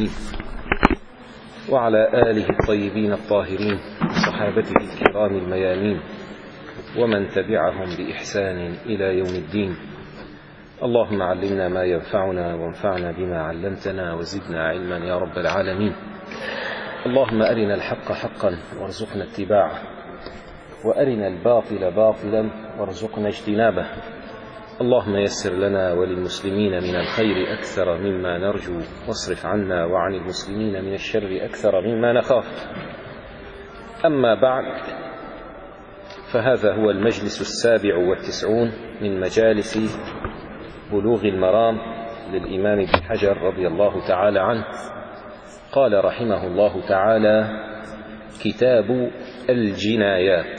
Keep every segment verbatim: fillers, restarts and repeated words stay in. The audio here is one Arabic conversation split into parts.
المرسلين وعلى آله الطيبين الطاهرين وصحابته الكرام الميامين ومن تبعهم بإحسان إلى يوم الدين. اللهم علمنا ما ينفعنا وانفعنا بما علمتنا وزدنا علما يا رب العالمين. اللهم أرنا الحق حقا وارزقنا اتباعه وأرنا الباطل باطلا وارزقنا اجتنابه. اللهم يسر لنا وللمسلمين من الخير أكثر مما نرجو واصرف عنا وعن المسلمين من الشر أكثر مما نخاف. أما بعد، فهذا هو المجلس السابع والتسعون من مجالس بلوغ المرام للإمام ابن حجر رضي الله تعالى عنه. قال رحمه الله تعالى: كتاب الجنايات.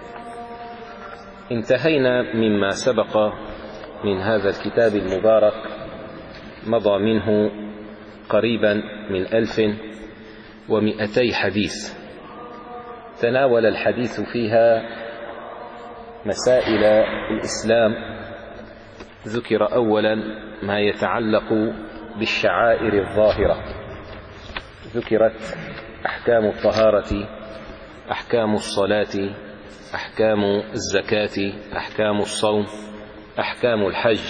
انتهينا مما سبق من هذا الكتاب المبارك، مضى منه قريبا من ألف ومئتي حديث. تناول الحديث فيها مسائل الإسلام. ذكر أولا ما يتعلق بالشعائر الظاهرة، ذكرت أحكام الطهارة، أحكام الصلاة، أحكام الزكاة، أحكام الصوم، أحكام الحج،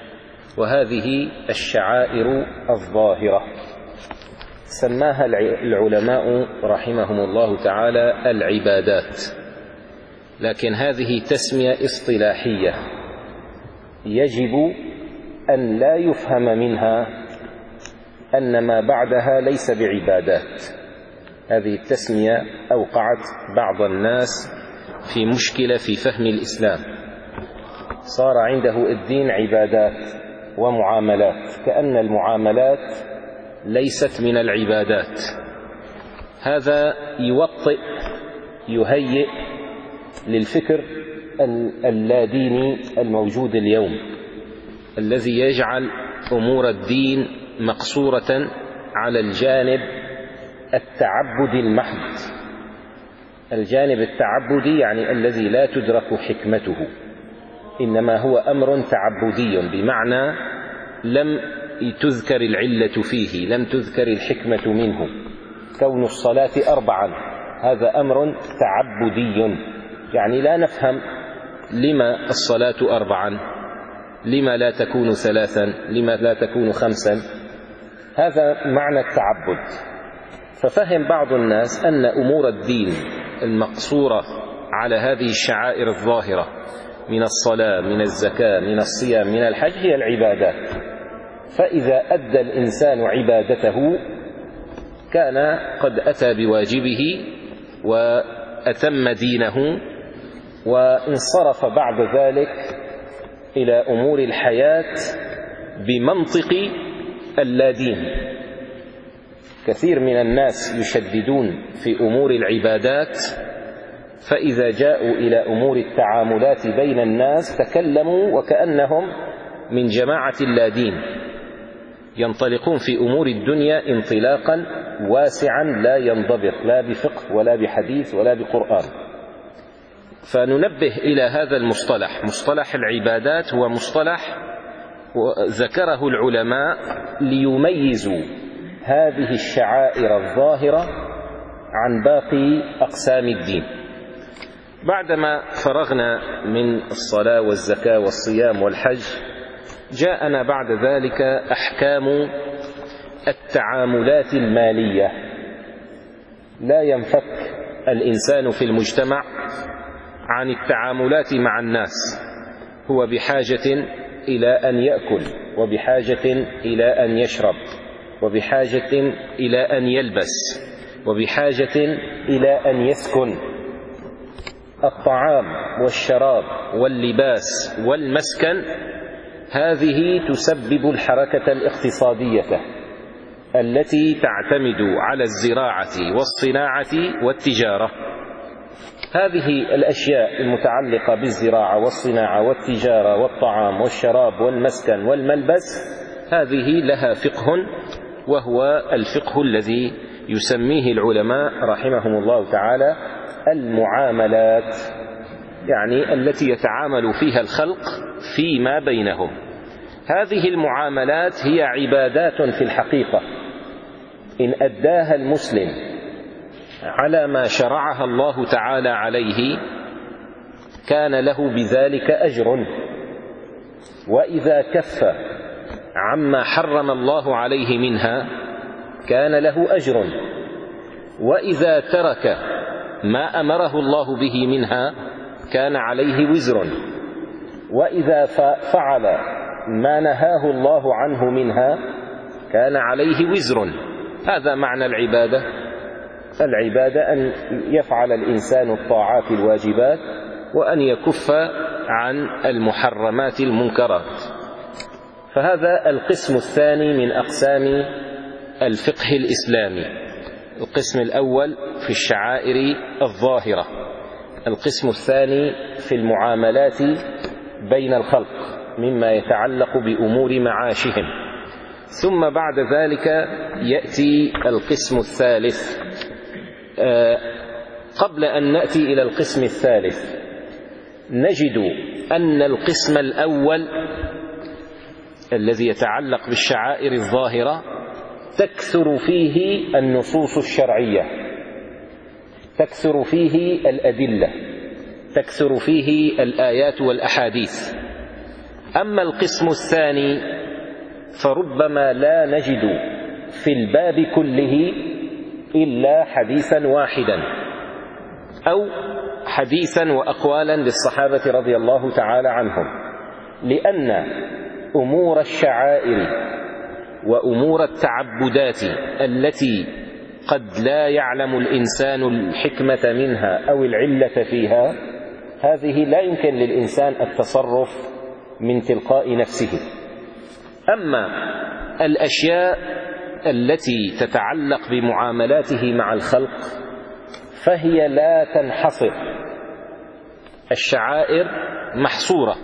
وهذه الشعائر الظاهرة سماها العلماء رحمهم الله تعالى العبادات، لكن هذه تسمية اصطلاحية يجب أن لا يفهم منها أن ما بعدها ليس بعبادات. هذه التسمية أوقعت بعض الناس في مشكلة في فهم الإسلام، صار عنده الدين عبادات ومعاملات، كأن المعاملات ليست من العبادات. هذا يوطئ يهيئ للفكر اللاديني الموجود اليوم، الذي يجعل أمور الدين مقصورة على الجانب التعبدي المحض. الجانب التعبدي يعني الذي لا تدرك حكمته، إنما هو أمر تعبدي، بمعنى لم تذكر العلة فيه، لم تذكر الحكمة منه. كون الصلاة أربعا هذا أمر تعبدي، يعني لا نفهم لما الصلاة أربعا، لما لا تكون ثلاثا، لما لا تكون خمسا. هذا معنى التعبد. ففهم بعض الناس أن أمور الدين المقصورة على هذه الشعائر الظاهرة من الصلاة، من الزكاة، من الصيام، من الحج هي العبادات. فإذا أدى الإنسان عبادته كان قد أتى بواجبه وأتم دينه، وانصرف بعد ذلك إلى أمور الحياة بمنطق اللادين. كثير من الناس يشددون في أمور العبادات، فإذا جاءوا إلى أمور التعاملات بين الناس تكلموا وكأنهم من جماعة اللادين، ينطلقون في أمور الدنيا انطلاقا واسعا لا ينضبط لا بفقه ولا بحديث ولا بقرآن. فننبه إلى هذا المصطلح. مصطلح العبادات هو مصطلح ذكره العلماء ليميزوا هذه الشعائر الظاهرة عن باقي أقسام الدين. بعدما فرغنا من الصلاة والزكاة والصيام والحج، جاءنا بعد ذلك أحكام التعاملات المالية. لا ينفك الإنسان في المجتمع عن التعاملات مع الناس، هو بحاجة إلى أن يأكل، وبحاجة إلى أن يشرب، وبحاجة إلى أن يلبس، وبحاجة إلى أن يسكن. الطعام والشراب واللباس والمسكن هذه تسبب الحركة الاقتصادية التي تعتمد على الزراعة والصناعة والتجارة. هذه الأشياء المتعلقة بالزراعة والصناعة والتجارة والطعام والشراب والمسكن والملبس هذه لها فقه، وهو الفقه الذي يسميه العلماء رحمهم الله تعالى المعاملات، يعني التي يتعامل فيها الخلق فيما بينهم. هذه المعاملات هي عبادات في الحقيقة، إن أداها المسلم على ما شرعها الله تعالى عليه كان له بذلك أجر، وإذا كف عما حرم الله عليه منها كان له أجر، وإذا ترك ما أمره الله به منها كان عليه وزر، وإذا فعل ما نهاه الله عنه منها كان عليه وزر. هذا معنى العبادة. العبادة أن يفعل الإنسان الطاعات الواجبات وأن يكف عن المحرمات المنكرات. فهذا القسم الثاني من أقسام الفقه الإسلامي. القسم الأول في الشعائر الظاهرة، القسم الثاني في المعاملات بين الخلق مما يتعلق بأمور معاشهم. ثم بعد ذلك يأتي القسم الثالث. آه قبل أن نأتي إلى القسم الثالث نجد أن القسم الأول الذي يتعلق بالشعائر الظاهرة تكثر فيه النصوص الشرعية، تكثر فيه الأدلة، تكثر فيه الآيات والأحاديث. أما القسم الثاني فربما لا نجد في الباب كله إلا حديثا واحدا أو حديثا وأقوالا للصحابة رضي الله تعالى عنهم، لأن أمور الشعائر وأمور التعبدات التي قد لا يعلم الإنسان الحكمة منها أو العلة فيها، هذه لا يمكن للإنسان التصرف من تلقاء نفسه. أما الأشياء التي تتعلق بمعاملاته مع الخلق فهي لا تنحصر. الشعائر محصورة،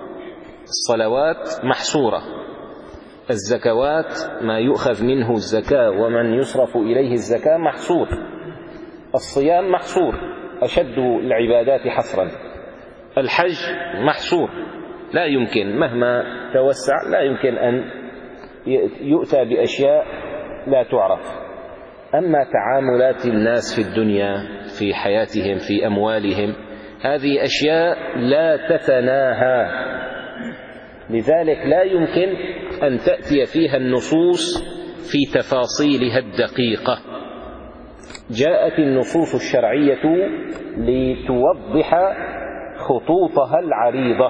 الصلوات محصورة، الزكوات ما يؤخذ منه الزكاة ومن يصرف إليه الزكاة محصور، الصيام محصور أشد العبادات حصرا، الحج محصور لا يمكن مهما توسع لا يمكن أن يؤتى بأشياء لا تعرف. أما تعاملات الناس في الدنيا في حياتهم في أموالهم هذه أشياء لا تتناهى، لذلك لا يمكن أن تأتي فيها النصوص في تفاصيلها الدقيقة. جاءت النصوص الشرعية لتوضح خطوطها العريضة،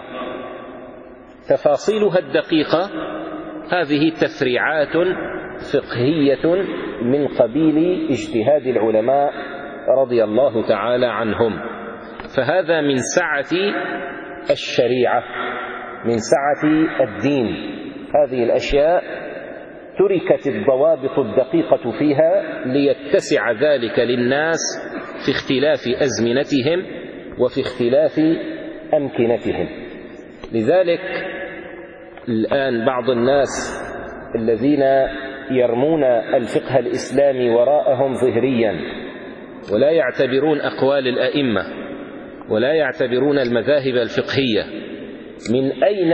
تفاصيلها الدقيقة هذه تفريعات فقهية من قبيل اجتهاد العلماء رضي الله تعالى عنهم. فهذا من سعة الشريعة، من سعة الدين. هذه الأشياء تركت الضوابط الدقيقة فيها ليتسع ذلك للناس في اختلاف أزمنتهم وفي اختلاف أمكنتهم. لذلك الآن بعض الناس الذين يرمون الفقه الإسلامي وراءهم ظهريا ولا يعتبرون أقوال الأئمة ولا يعتبرون المذاهب الفقهية، من أين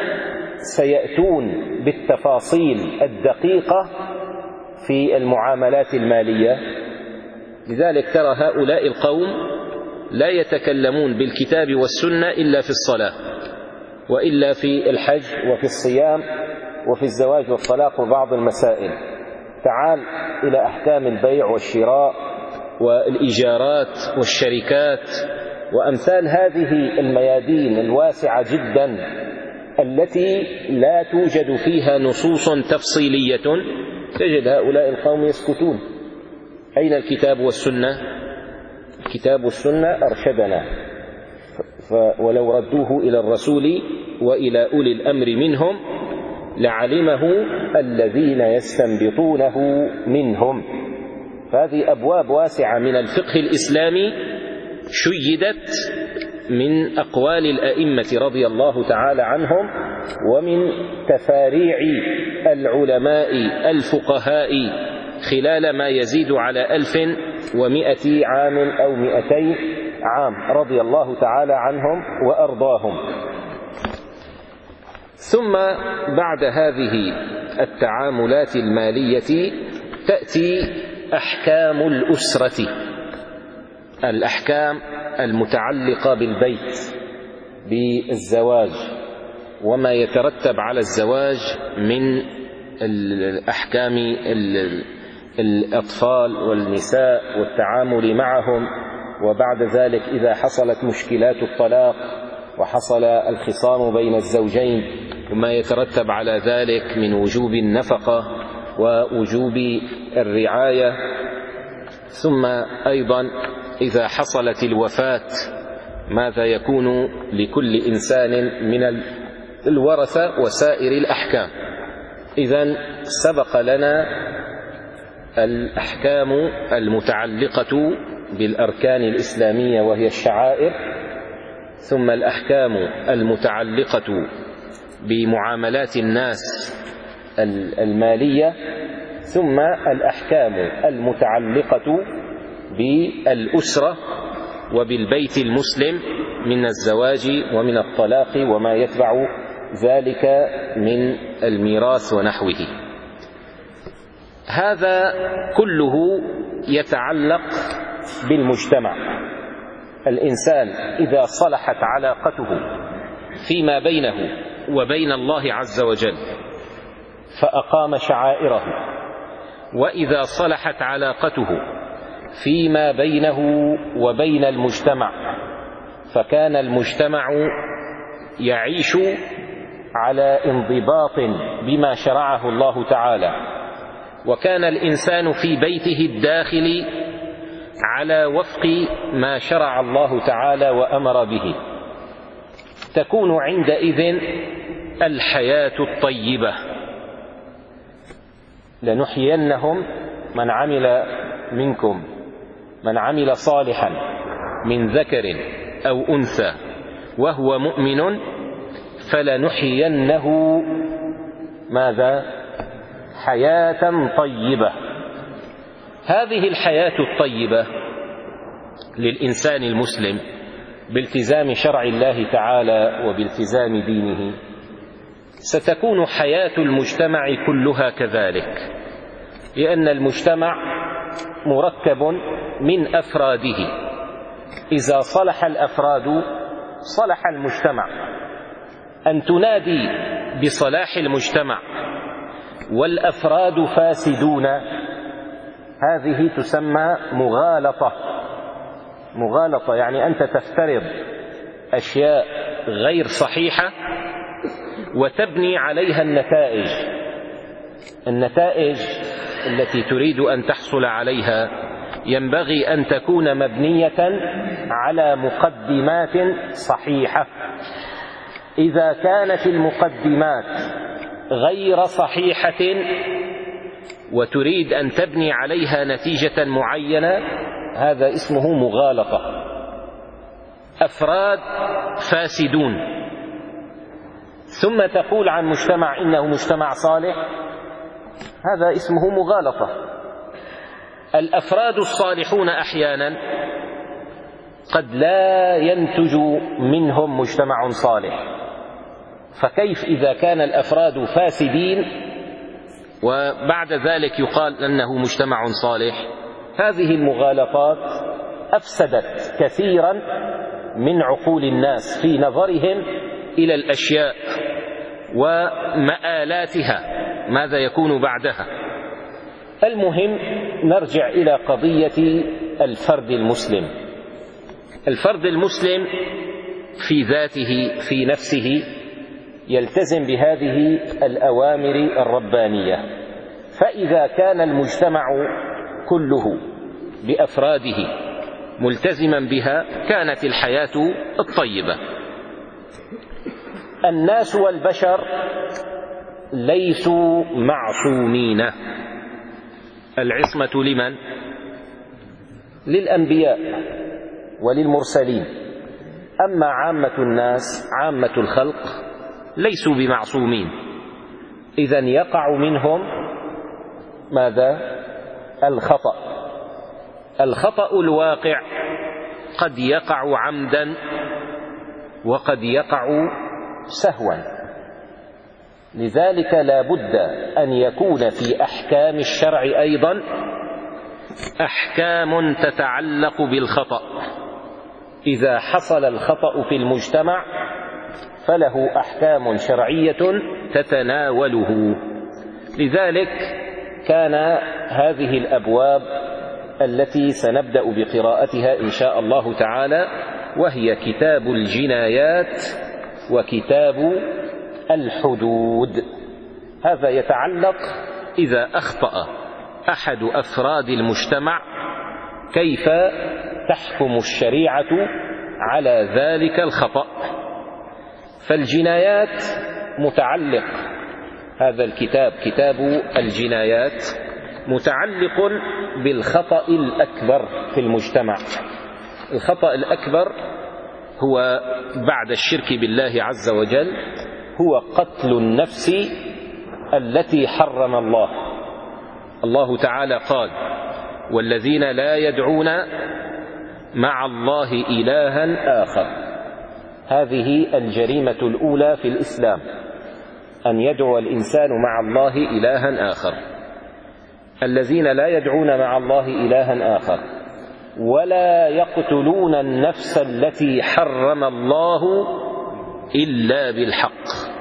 سيأتون بالتفاصيل الدقيقة في المعاملات المالية؟ لذلك ترى هؤلاء القوم لا يتكلمون بالكتاب والسنة إلا في الصلاة وإلا في الحج وفي الصيام وفي الزواج والطلاق وبعض المسائل. تعال إلى أحكام البيع والشراء والإيجارات والشركات وأمثال هذه الميادين الواسعة جدا التي لا توجد فيها نصوص تفصيلية، تجد هؤلاء القوم يسكتون. أين الكتاب والسنة؟ الكتاب والسنة أرشدنا، ولو ردوه إلى الرسول وإلى أولي الأمر منهم لعلمه الذين يستنبطونه منهم. فهذه أبواب واسعة من الفقه الإسلامي شيدت من أقوال الأئمة رضي الله تعالى عنهم ومن تفاريع العلماء الفقهاء خلال ما يزيد على ألف ومائة عام أو مئتي عام رضي الله تعالى عنهم وأرضاهم. ثم بعد هذه التعاملات المالية تأتي أحكام الأسرة، الأحكام المتعلقة بالبيت، بالزواج، وما يترتب على الزواج من الأحكام الأطفال والنساء والتعامل معهم، وبعد ذلك إذا حصلت مشكلات الطلاق وحصل الخصام بين الزوجين وما يترتب على ذلك من وجوب النفقة ووجوب الرعاية. ثم أيضا إذا حصلت الوفاة ماذا يكون لكل إنسان من الورثة وسائر الأحكام. إذن سبق لنا الأحكام المتعلقة بالأركان الإسلامية وهي الشعائر، ثم الأحكام المتعلقة بمعاملات الناس المالية، ثم الأحكام المتعلقة بالأسرة وبالبيت المسلم من الزواج ومن الطلاق وما يتبع ذلك من الميراث ونحوه. هذا كله يتعلق بالمجتمع. الإنسان إذا صلحت علاقته فيما بينه وبين الله عز وجل فأقام شعائره، وإذا صلحت علاقته فيما بينه وبين المجتمع فكان المجتمع يعيش على انضباط بما شرعه الله تعالى، وكان الإنسان في بيته الداخلي على وفق ما شرع الله تعالى وأمر به، تكون عندئذ الحياة الطيبة. لنحيينهم من عمل منكم من عمل صالحا من ذكر أو أنثى وهو مؤمن فلنحيينه ماذا؟ حياة طيبة. هذه الحياة الطيبة للإنسان المسلم بالتزام شرع الله تعالى وبالتزام دينه ستكون حياة المجتمع كلها كذلك، لأن المجتمع مركب من أفراده، إذا صلح الأفراد صلح المجتمع. أن تنادي بصلاح المجتمع والأفراد فاسدون هذه تسمى مغالطة. مغالطة يعني أنت تفترض أشياء غير صحيحة وتبني عليها النتائج. النتائج التي تريد أن تحصل عليها ينبغي أن تكون مبنية على مقدمات صحيحة. إذا كانت المقدمات غير صحيحة وتريد أن تبني عليها نتيجة معينة هذا اسمه مغالطة. أفراد فاسدون ثم تقول عن مجتمع إنه مجتمع صالح، هذا اسمه مغالطة. الأفراد الصالحون أحيانا قد لا ينتج منهم مجتمع صالح، فكيف إذا كان الأفراد فاسدين وبعد ذلك يقال أنه مجتمع صالح؟ هذه المغالطات أفسدت كثيرا من عقول الناس في نظرهم إلى الأشياء ومآلاتها، ماذا يكون بعدها. المهم نرجع إلى قضية الفرد المسلم. الفرد المسلم في ذاته في نفسه يلتزم بهذه الأوامر الربانية، فإذا كان المجتمع كله بأفراده ملتزما بها كانت الحياة الطيبة. الناس والبشر ليسوا معصومين. العصمة لمن؟ للأنبياء وللمرسلين. أما عامة الناس عامة الخلق ليسوا بمعصومين، إذن يقع منهم ماذا؟ الخطأ. الخطأ الواقع قد يقع عمدا وقد يقع سهوا، لذلك لا بد أن يكون في أحكام الشرع أيضا أحكام تتعلق بالخطأ. إذا حصل الخطأ في المجتمع فله أحكام شرعية تتناوله. لذلك كان هذه الأبواب التي سنبدأ بقراءتها إن شاء الله تعالى، وهي كتاب الجنايات وكتاب الحدود. هذا يتعلق إذا أخطأ أحد أفراد المجتمع كيف تحكم الشريعة على ذلك الخطأ. فالجنايات متعلق، هذا الكتاب كتاب الجنايات متعلق بالخطأ الأكبر في المجتمع. الخطأ الأكبر هو بعد الشرك بالله عز وجل هو قتل النفس التي حرم الله. الله تعالى قال: والذين لا يدعون مع الله إلها آخر. هذه الجريمة الأولى في الإسلام، أن يدعو الإنسان مع الله إلها آخر. الذين لا يدعون مع الله إلها آخر ولا يقتلون النفس التي حرم الله إلا بالحق.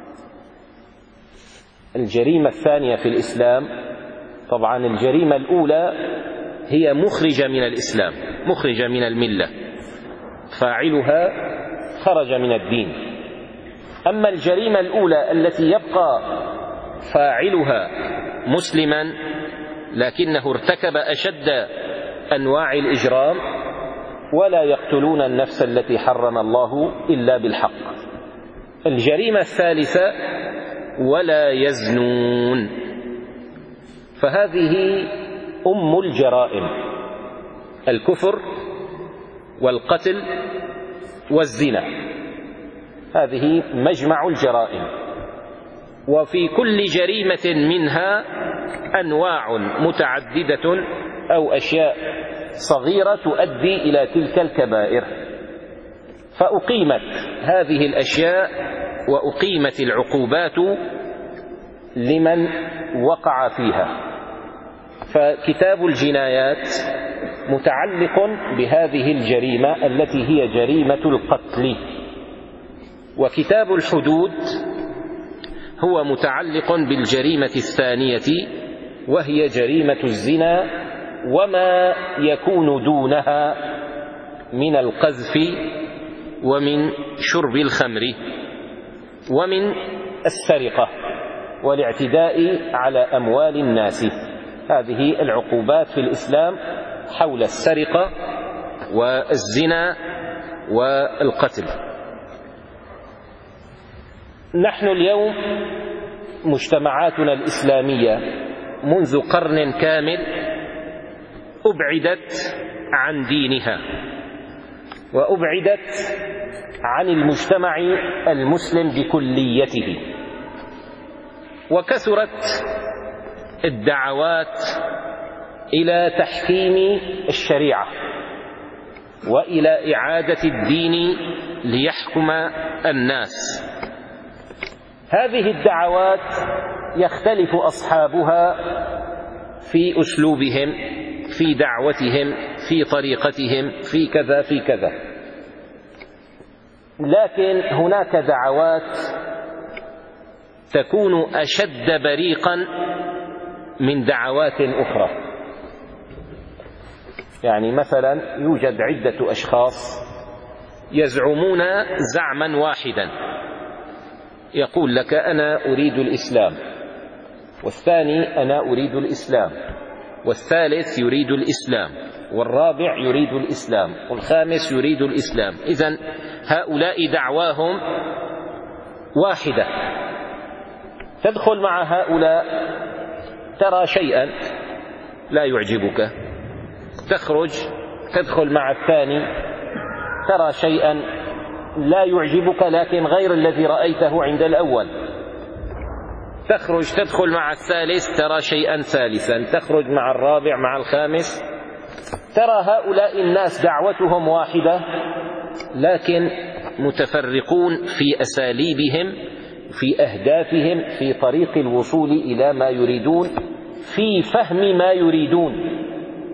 الجريمة الثانية في الإسلام، طبعا الجريمة الأولى هي مخرجة من الإسلام، مخرجة من الملة، فاعلها خرج من الدين. أما الجريمة الأولى التي يبقى فاعلها مسلما لكنه ارتكب أشد أنواع الإجرام، ولا يقتلون النفس التي حرم الله إلا بالحق. الجريمة الثالثة ولا يزنون، فهذه أم الجرائم: الكفر والقتل والزنا، هذه مجمع الجرائم. وفي كل جريمة منها أنواع متعددة أو أشياء صغيرة تؤدي إلى تلك الكبائر، فأقيمت هذه الأشياء وأقيمت العقوبات لمن وقع فيها. فكتاب الجنايات متعلق بهذه الجريمة التي هي جريمة القتل، وكتاب الحدود هو متعلق بالجريمة الثانية وهي جريمة الزنا وما يكون دونها من القذف ومن شرب الخمر ومن السرقة والاعتداء على أموال الناس. هذه العقوبات في الإسلام حول السرقة والزنا والقتل. نحن اليوم مجتمعاتنا الإسلامية منذ قرن كامل أبعدت عن دينها وأبعدت عن المجتمع المسلم بكليته، وكثرت الدعوات إلى تحكيم الشريعة وإلى إعادة الدين ليحكم الناس. هذه الدعوات يختلف أصحابها في أسلوبهم، في دعوتهم، في طريقتهم، في كذا في كذا، لكن هناك دعوات تكون أشد بريقا من دعوات أخرى. يعني مثلا يوجد عدة أشخاص يزعمون زعما واحدا، يقول لك أنا أريد الإسلام، والثاني أنا أريد الإسلام، والثالث يريد الإسلام، والرابع يريد الإسلام، والخامس يريد الإسلام. إذن هؤلاء دعواهم واحدة. تدخل مع هؤلاء ترى شيئا لا يعجبك، تخرج تدخل مع الثاني ترى شيئا لا يعجبك لكن غير الذي رأيته عند الأول، تخرج تدخل مع الثالث ترى شيئا ثالثا، تخرج مع الرابع مع الخامس. ترى هؤلاء الناس دعوتهم واحدة لكن متفرقون في أساليبهم، في أهدافهم، في طريق الوصول إلى ما يريدون، في فهم ما يريدون.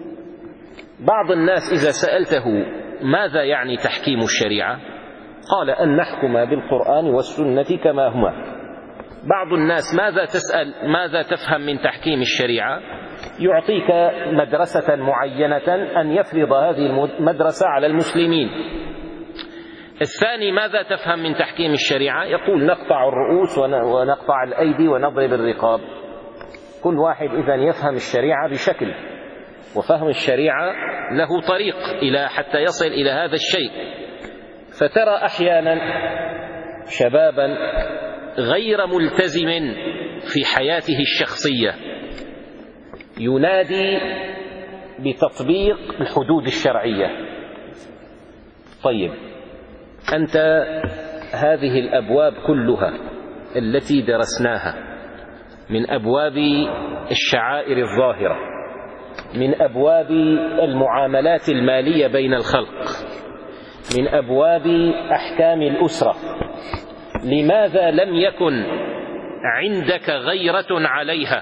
بعض الناس إذا سألته ماذا يعني تحكيم الشريعة قال أن نحكم بالقرآن والسنة كما هما. بعض الناس ماذا تسأل ماذا تفهم من تحكيم الشريعة يعطيك مدرسة معينة أن يفرض هذه المدرسة على المسلمين. الثاني ماذا تفهم من تحكيم الشريعة يقول نقطع الرؤوس ونقطع الأيدي ونضرب الرقاب. كل واحد إذن يفهم الشريعة بشكل، وفهم الشريعة له طريق إلى حتى يصل إلى هذا الشيء. فترى أحيانا شبابا غير ملتزم في حياته الشخصية ينادي بتطبيق الحدود الشرعية. طيب أنت هذه الأبواب كلها التي درسناها من أبواب الشعائر الظاهرة، من أبواب المعاملات المالية بين الخلق، من أبواب أحكام الأسرة، لماذا لم يكن عندك غيرة عليها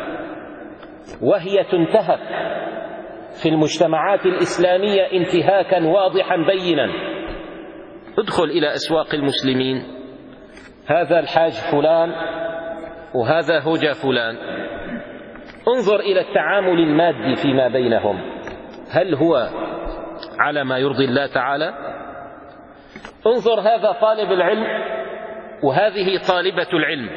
وهي تنتهك في المجتمعات الإسلامية انتهاكا واضحا بينا؟ ادخل إلى أسواق المسلمين، هذا الحاج فلان وهذا هجا فلان، انظر إلى التعامل المادي فيما بينهم، هل هو على ما يرضي الله تعالى؟ انظر هذا طالب العلم وهذه طالبة العلم،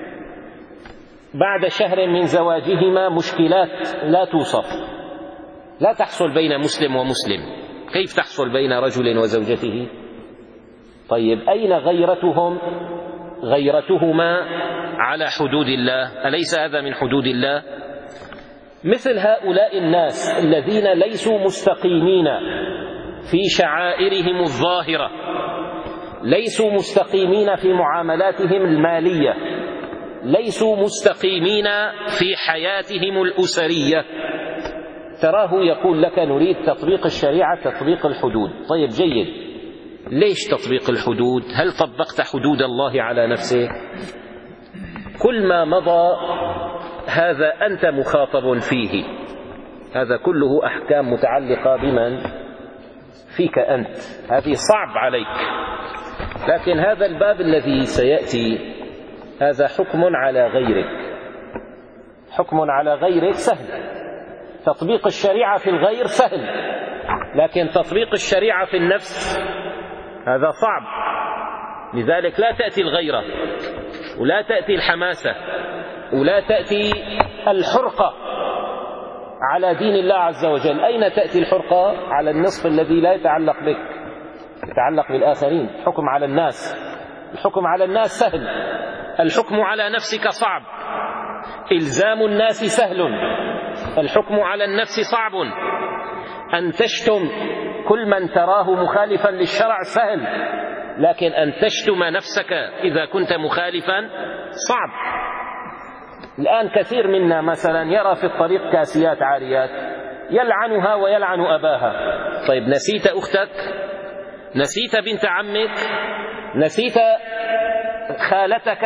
بعد شهر من زواجهما مشكلات لا توصف، لا تحصل بين مسلم ومسلم، كيف تحصل بين رجل وزوجته؟ طيب أين غيرتهم غيرتهما على حدود الله؟ أليس هذا من حدود الله؟ مثل هؤلاء الناس الذين ليسوا مستقيمين في شعائرهم الظاهرة، ليسوا مستقيمين في معاملاتهم المالية، ليسوا مستقيمين في حياتهم الأسرية، تراه يقول لك نريد تطبيق الشريعة، تطبيق الحدود. طيب جيد، ليش تطبيق الحدود؟ هل طبقت حدود الله على نفسك؟ كل ما مضى هذا أنت مخاطب فيه، هذا كله أحكام متعلقة بمن؟ فيك أنت، هذه صعب عليك. لكن هذا الباب الذي سيأتي هذا حكم على غيرك، حكم على غيرك سهل، تطبيق الشريعة في الغير سهل، لكن تطبيق الشريعة في النفس هذا صعب. لذلك لا تأتي الغيرة ولا تأتي الحماسة ولا تأتي الحرقة على دين الله عز وجل. أين تأتي الحرقة؟ على النصف الذي لا يتعلق بك، يتعلق بالآخرين. حكم على الناس، الحكم على الناس سهل، الحكم على نفسك صعب. إلزام الناس سهل، الحكم على النفس صعب. أن تشتم كل من تراه مخالفا للشرع سهل، لكن أن تشتم نفسك إذا كنت مخالفا صعب. الآن كثير منا مثلا يرى في الطريق كاسيات عاريات يلعنها ويلعن أباها. طيب نسيت أختك؟ نسيت بنت عمك؟ نسيت خالتك؟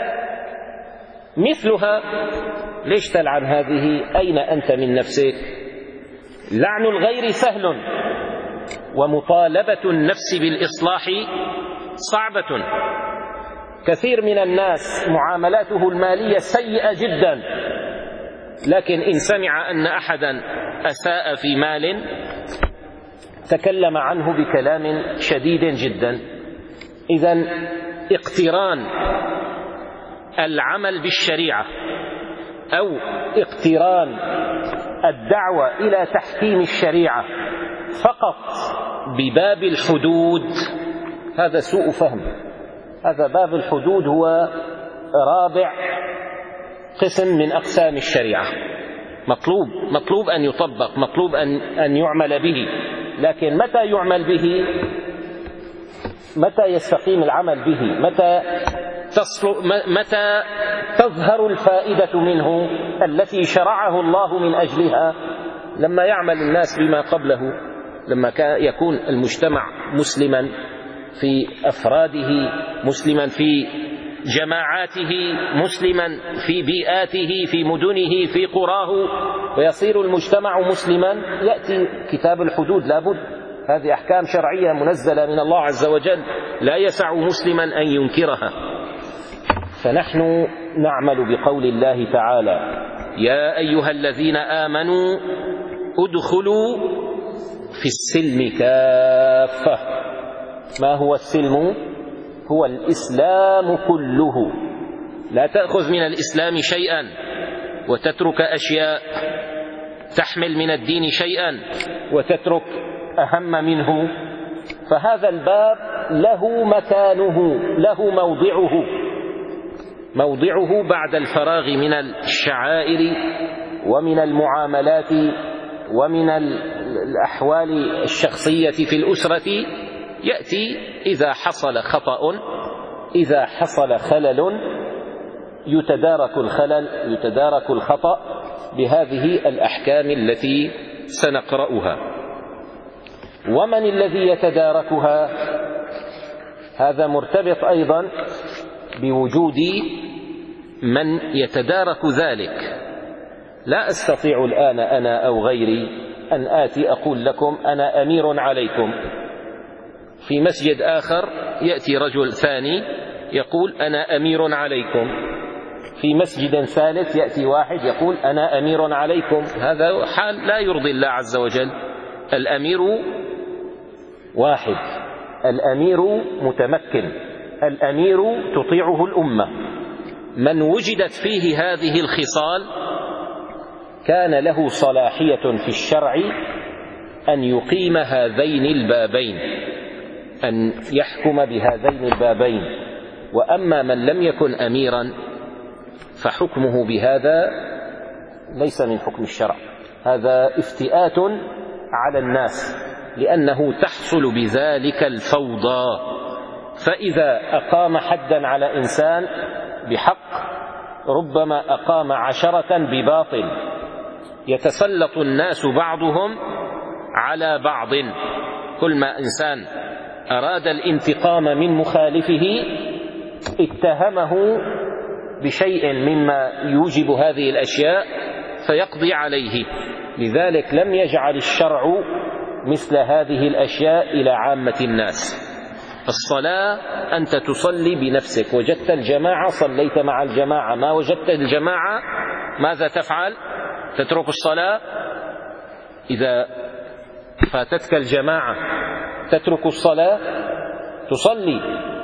مثلها، ليش تلعن هذه؟ أين أنت من نفسك؟ لعن الغير سهل، ومطالبة النفس بالإصلاح صعبة. كثير من الناس معاملاته المالية سيئة جدا، لكن إن سمع أن أحدا أساء في مال تكلم عنه بكلام شديد جدا. إذن اقتران العمل بالشريعة أو اقتران الدعوة إلى تحكيم الشريعة فقط بباب الحدود هذا سوء فهم. هذا باب الحدود هو رابع قسم من أقسام الشريعة، مطلوب مطلوب أن يطبق، مطلوب أن أن يعمل به، لكن متى يعمل به؟ متى يستقيم العمل به؟ متى تصل متى تظهر الفائدة منه التي شرعه الله من أجلها؟ لما يعمل الناس بما قبله، لما يكون المجتمع مسلما في أفراده، مسلما في جماعاته مسلما في بيئاته في مدنه في قراه ويصير المجتمع مسلما، يأتي كتاب الحدود. لابد، هذه أحكام شرعية منزلة من الله عز وجل لا يسع مسلما أن ينكرها. فنحن نعمل بقول الله تعالى: يا أيها الذين آمنوا ادخلوا في السلم كافة. ما هو السلم؟ هو الإسلام كله. لا تأخذ من الإسلام شيئا وتترك أشياء، تحمل من الدين شيئا وتترك أهم منه. فهذا الباب له مكانه، له موضعه موضعه بعد الفراغ من الشعائر ومن المعاملات ومن الأحوال الشخصية في الأسرة. يأتي إذا حصل خطأ، إذا حصل خلل، يتدارك الخلل يتدارك الخطأ بهذه الأحكام التي سنقرأها. ومن الذي يتداركها؟ هذا مرتبط أيضا بوجود من يتدارك ذلك. لا أستطيع الآن أنا أو غيري أن آتي أقول لكم أنا أمير عليكم. في مسجد آخر يأتي رجل ثاني يقول أنا أمير عليكم. في مسجد ثالث يأتي واحد يقول أنا أمير عليكم. هذا حال لا يرضي الله عز وجل. الأمير واحد، الأمير متمكن، الأمير تطيعه الأمة. من وجدت فيه هذه الخصال كان له صلاحية في الشرع أن يقيم هذين البابين، أن يحكم بهذين البابين. وأما من لم يكن أميرا فحكمه بهذا ليس من حكم الشرع، هذا افتئات على الناس، لأنه تحصل بذلك الفوضى. فإذا أقام حدا على إنسان بحق ربما أقام عشرة بباطل، يتسلط الناس بعضهم على بعض. كل ما إنسان أراد الانتقام من مخالفه اتهمه بشيء مما يوجب هذه الأشياء فيقضي عليه. لذلك لم يجعل الشرع مثل هذه الأشياء إلى عامة الناس. الصلاة أنت تصلي بنفسك، وجدت الجماعة صليت مع الجماعة، ما وجدت الجماعة ماذا تفعل؟ تترك الصلاة. إذا فاتتك الجماعة تترك الصلاة تصلي.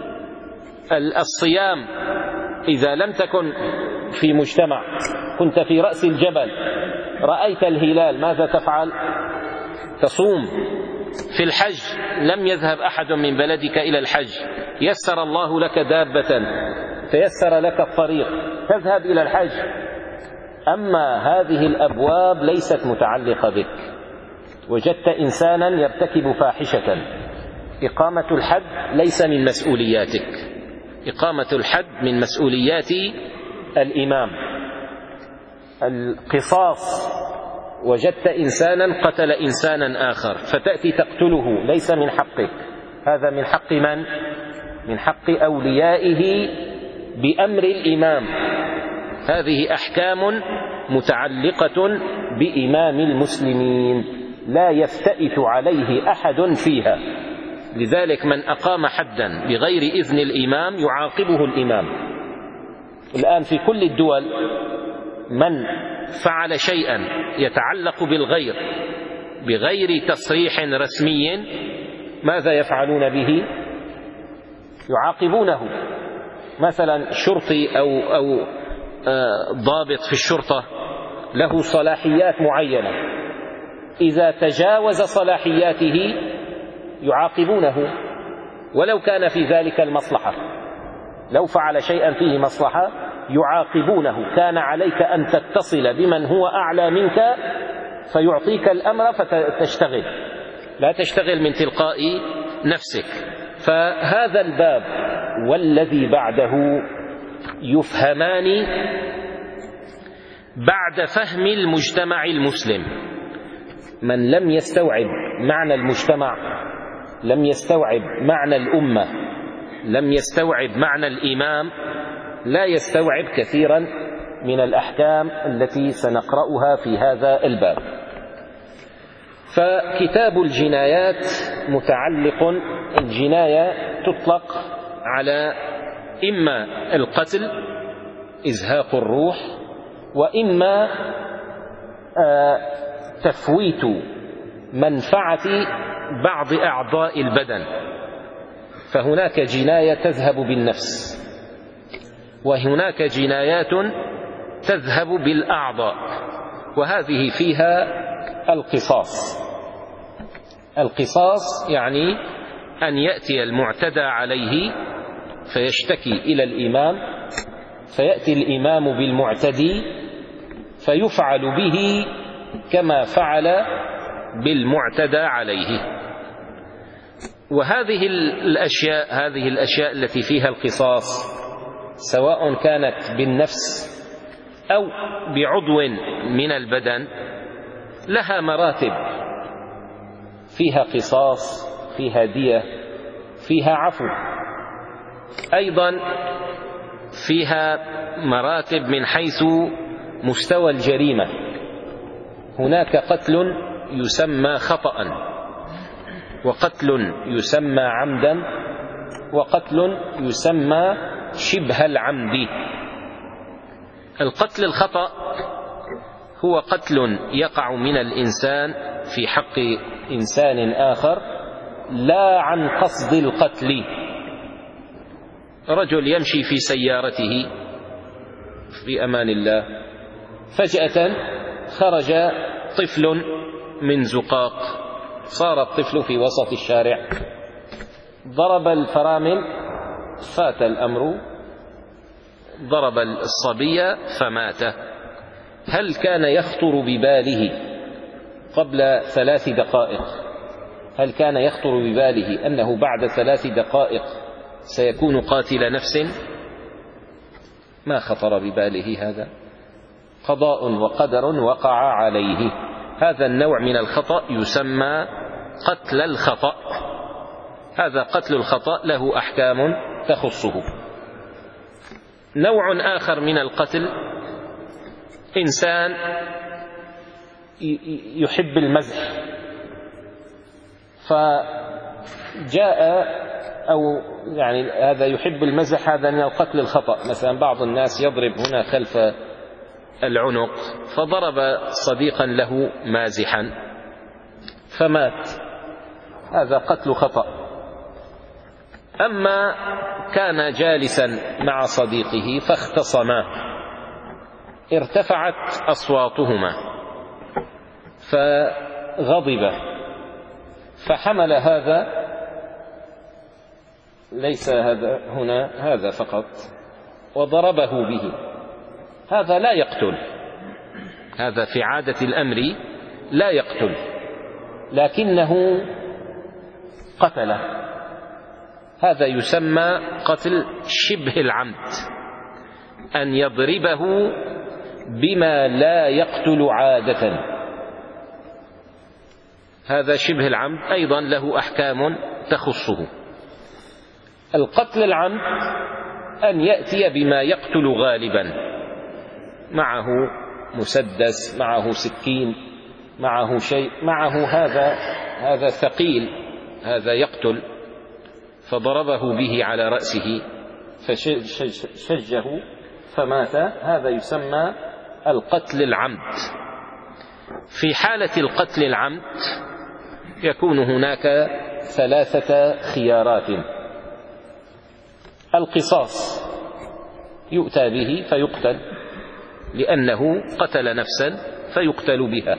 الصيام إذا لم تكن في مجتمع، كنت في رأس الجبل رأيت الهلال، ماذا تفعل؟ تصوم. في الحج لم يذهب أحد من بلدك إلى الحج، يسر الله لك دابة، تيسر لك الطريق، تذهب إلى الحج. أما هذه الأبواب ليست متعلقة بك. وجدت إنسانا يرتكب فاحشة، إقامة الحد ليس من مسؤولياتك، إقامة الحد من مسؤوليات الإمام. القصاص، وجدت إنسانا قتل إنسانا آخر فتأتي تقتله، ليس من حقك، هذا من حق من؟ من حق أوليائه بأمر الإمام. هذه أحكام متعلقة بإمام المسلمين لا يفتئت عليه أحد فيها. لذلك من أقام حدا بغير إذن الإمام يعاقبه الإمام. الآن في كل الدول من فعل شيئا يتعلق بالغير بغير تصريح رسمي ماذا يفعلون به؟ يعاقبونه. مثلا شرطي أو, أو ضابط في الشرطة له صلاحيات معينة، إذا تجاوز صلاحياته يعاقبونه ولو كان في ذلك المصلحة. لو فعل شيئا فيه مصلحة يعاقبونه. كان عليك أن تتصل بمن هو أعلى منك فيعطيك الأمر فتشتغل، لا تشتغل من تلقاء نفسك. فهذا الباب والذي بعده يفهمان بعد فهم المجتمع المسلم. من لم يستوعب معنى المجتمع، لم يستوعب معنى الأمة، لم يستوعب معنى الإمام، لا يستوعب كثيرا من الأحكام التي سنقرأها في هذا الباب. فكتاب الجنايات متعلق، الجناية تطلق على إما القتل إزهاق الروح، وإما تفويت منفعة بعض أعضاء البدن. فهناك جناية تذهب بالنفس، وهناك جنايات تذهب بالأعضاء، وهذه فيها القصاص. القصاص يعني أن يأتي المعتدى عليه فيشتكي إلى الإمام، فيأتي الإمام بالمعتدي فيفعل به كما فعل بالمعتدى عليه. وهذه الأشياء هذه الأشياء التي فيها القصاص سواء كانت بالنفس أو بعضو من البدن لها مراتب، فيها قصاص، فيها دية، فيها عفو، أيضا فيها مراتب من حيث مستوى الجريمة. هناك قتل يسمى خطأ، وقتل يسمى عمدا، وقتل يسمى شبه العمد. القتل الخطأ هو قتل يقع من الإنسان في حق إنسان آخر لا عن قصد القتل. رجل يمشي في سيارته في أمان الله، فجأة خرج طفل من زقاق، صار الطفل في وسط الشارع، ضرب الفرامل، فات الأمر، ضرب الصبي فمات. هل كان يخطر بباله قبل ثلاث دقائق هل كان يخطر بباله أنه بعد ثلاث دقائق سيكون قاتل نفس؟ ما خطر بباله. هذا قضاء وقدر وقع عليه. هذا النوع من الخطأ يسمى قتل الخطأ. هذا قتل الخطأ له أحكام تخصه. نوع آخر من القتل إنسان يحب المزح، فجاء أو يعني هذا يحب المزح، هذا من القتل الخطأ. مثلا بعض الناس يضرب هنا خلف العنق، فضرب صديقا له مازحا فمات، هذا قتل خطأ. أما كان جالسا مع صديقه فاختصما، ارتفعت أصواتهما فغضب، فحمل هذا، ليس هذا هنا، هذا فقط، وضربه به. هذا لا يقتل، هذا في عادة الأمر لا يقتل، لكنه قتل. هذا يسمى قتل شبه العمد، أن يضربه بما لا يقتل عادة. هذا شبه العمد أيضا له أحكام تخصه. القتل العمد أن يأتي بما يقتل غالبا، معه مسدس، معه سكين، معه شيء، معه هذا هذا ثقيل، هذا يقتل، فضربه به على رأسه فشجه فمات. هذا يسمى القتل العمد. في حالة القتل العمد يكون هناك ثلاثة خيارات. القصاص يؤتى به فيقتل لأنه قتل نفسا فيقتل بها،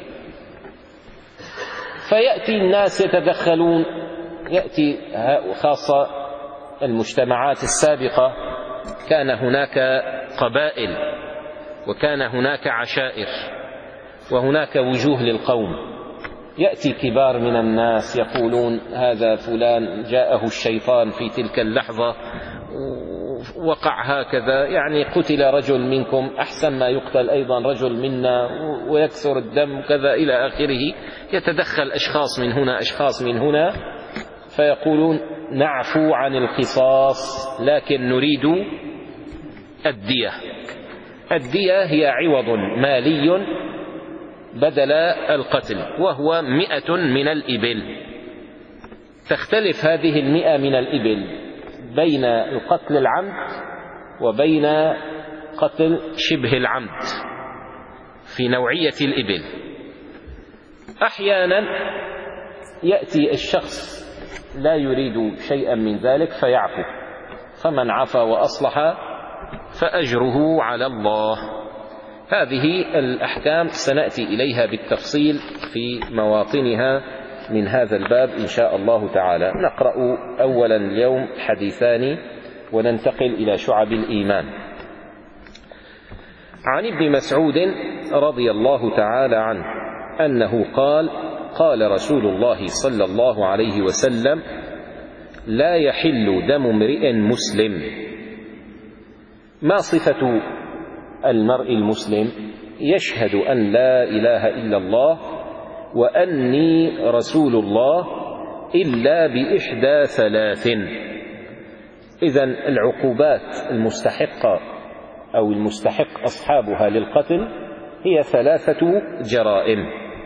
فيأتي الناس يتدخلون، يأتي خاصة المجتمعات السابقة كان هناك قبائل، وكان هناك عشائر، وهناك وجوه للقوم. يأتي كبار من الناس يقولون هذا فلان جاءه الشيطان في تلك اللحظة وقع هكذا، يعني قتل رجل منكم أحسن ما يقتل أيضا رجل منا ويكثر الدم كذا إلى آخره. يتدخل أشخاص من هنا، أشخاص من هنا، فيقولون نعفو عن القصاص لكن نريد الدية. الدية هي عوض مالي بدل القتل، وهو مئة من الإبل. تختلف هذه المئة من الإبل بين القتل العمد وبين قتل شبه العمد في نوعية الإبل. أحيانا يأتي الشخص لا يريد شيئا من ذلك فيعفو، فمن عفا وأصلح فأجره على الله. هذه الأحكام سنأتي إليها بالتفصيل في مواطنها من هذا الباب إن شاء الله تعالى. نقرأ أولا اليوم حديثان وننتقل إلى شعب الإيمان. عن ابن مسعود رضي الله تعالى عنه أنه قال: قال رسول الله صلى الله عليه وسلم: لا يحل دم امرئ مسلم. ما صفة المرء المسلم؟ يشهد أن لا إله إلا الله وأني رسول الله إلا بإحدى ثلاث. إذن العقوبات المستحقة أو المستحق أصحابها للقتل هي ثلاثة جرائم،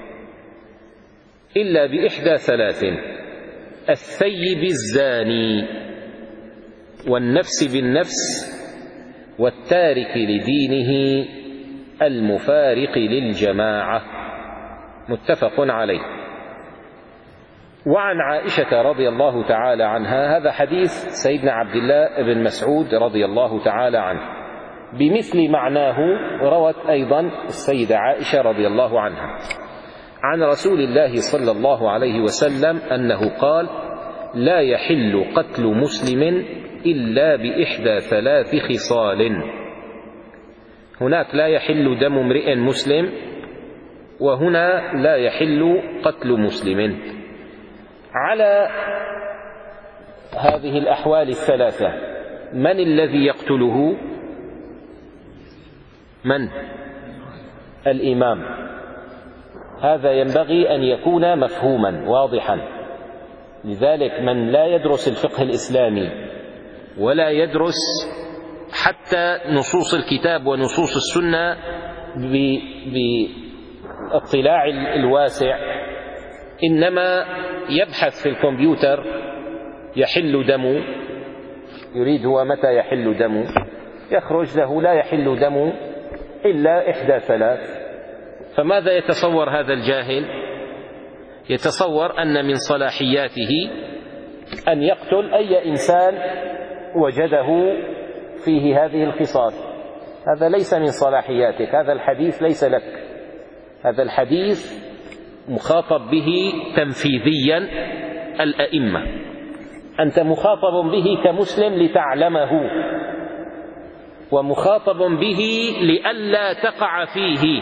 إلا بإحدى ثلاث: الثيب الزاني، والنفس بالنفس، والتارك لدينه، المفارق للجماعة. متفق عليه. وعن عائشة رضي الله تعالى عنها، هذا حديث سيدنا عبد الله بن مسعود رضي الله تعالى عنه بمثل معناه روت أيضا السيدة عائشة رضي الله عنها عن رسول الله صلى الله عليه وسلم أنه قال: لا يحل قتل مسلم إلا بإحدى ثلاث خصال. هناك لا يحل دم امرئ مسلم، وهنا لا يحل قتل مسلم. على هذه الأحوال الثلاثة من الذي يقتله؟ من؟ الإمام. هذا ينبغي أن يكون مفهوما واضحا. لذلك من لا يدرس الفقه الإسلامي ولا يدرس حتى نصوص الكتاب ونصوص السنة بالاطلاع الواسع، إنما يبحث في الكمبيوتر يحل دم، يريد هو متى يحل دم، يخرج له لا يحل دم إلا إحدى ثلاث. فماذا يتصور هذا الجاهل؟ يتصور أن من صلاحياته أن يقتل أي إنسان وجده فيه هذه الخصال. هذا ليس من صلاحياتك، هذا الحديث ليس لك. هذا الحديث مخاطب به تنفيذيا الأئمة، أنت مخاطب به كمسلم لتعلمه، ومخاطب به لئلا تقع فيه،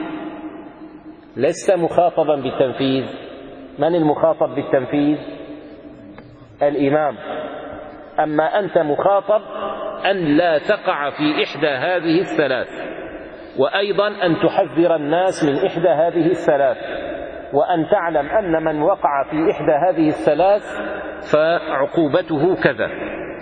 لست مخاطبا بالتنفيذ. من المخاطب بالتنفيذ؟ الإمام. أما أنت مخاطب أن لا تقع في إحدى هذه الثلاث، وأيضا أن تحذر الناس من إحدى هذه الثلاث، وأن تعلم أن من وقع في إحدى هذه الثلاث فعقوبته كذا.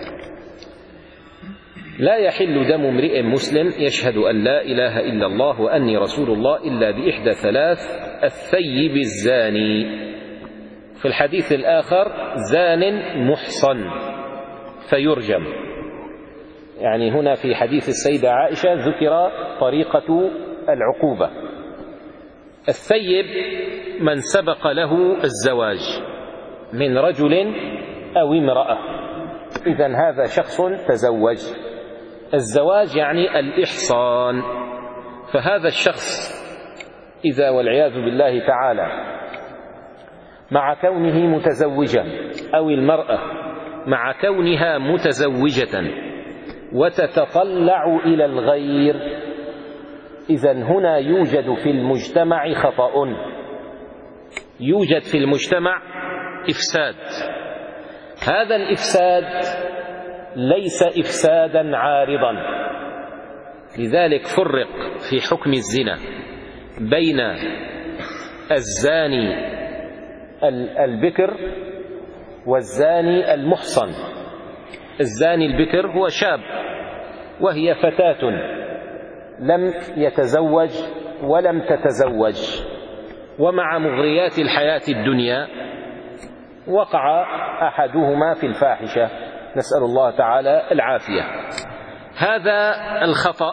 لا يحل دم امرئ مسلم يشهد أن لا إله إلا الله وأني رسول الله إلا بإحدى ثلاث: الثيب الزاني. في الحديث الآخر: زان محصن فيرجم. يعني هنا في حديث السيدة عائشة ذكر طريقة العقوبة. الثيب من سبق له الزواج من رجل أو امرأة، إذن هذا شخص تزوج. الزواج يعني الإحصان. فهذا الشخص إذا والعياذ بالله تعالى مع كونه متزوجا، أو المرأة مع كونها متزوجة وتتطلع إلى الغير، إذن هنا يوجد في المجتمع خطأ، يوجد في المجتمع إفساد. هذا الإفساد ليس إفسادا عارضا. لذلك فرق في حكم الزنا بين الزاني البكر والزاني المحصن. الزاني البكر هو شاب وهي فتاة لم يتزوج ولم تتزوج، ومع مغريات الحياة الدنيا وقع أحدهما في الفاحشة، نسأل الله تعالى العافية. هذا الخطأ